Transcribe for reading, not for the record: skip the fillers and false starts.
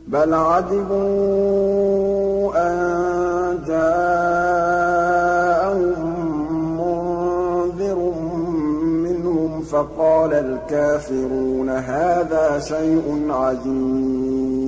بَلْ عَجِبُوا أَن جَاءَهُم مُّنذِرٌ مِّنْهُمْ فَقَالَ الْكَافِرُونَ هَٰذَا شَيْءٌ عَجِيبٌ